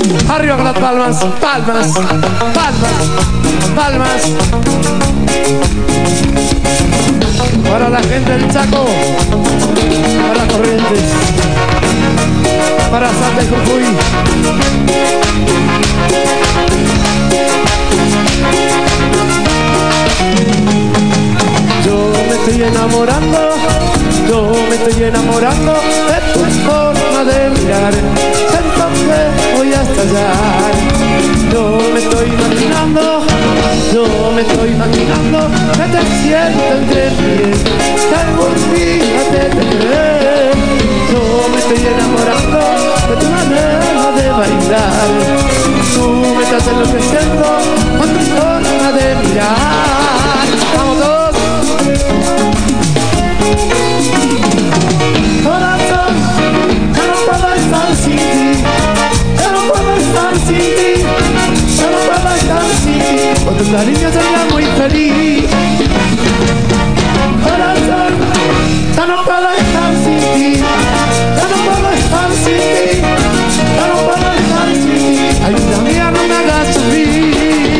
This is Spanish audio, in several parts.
Arriba con las palmas, palmas, palmas, palmas. Para la gente del Chaco, para Corrientes, para Salta y Jujuy. Yo me estoy enamorando, yo me estoy enamorando de tu forma de mirar. Siento que voy a estallar. Yo me estoy imaginando, yo me estoy imaginando que te siento entre pies, que algún día te tendré. Yo me estoy enamorando de tu manera de bailar. Tú me estás enloqueciendo con tu forma de mirar. ¡Vamos todos! Corazón, ya no puedo estar sin ti, ya no puedo estar sin ti, ya no puedo estar sin ti. Con tu cariño sería muy feliz. Corazón, ya no puedo estar sin ti, ya no puedo estar sin ti, ya no puedo estar sin ti. Ayuda mía, no me hagas sufrir.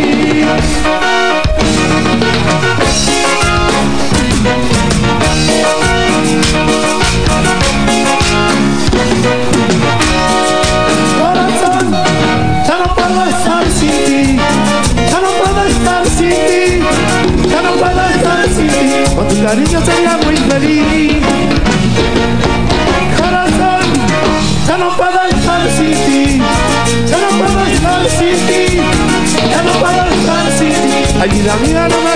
Corazón, ya no puedo estar sin ti, ya no puedo estar sin ti, ya no puedo estar sin ti. Con tu cariño sería muy feliz. Corazón, ya no puedo estar sin ti, ya no puedo estar sin ti, ya no puedo estar sin ti. Ay, vida mía, no me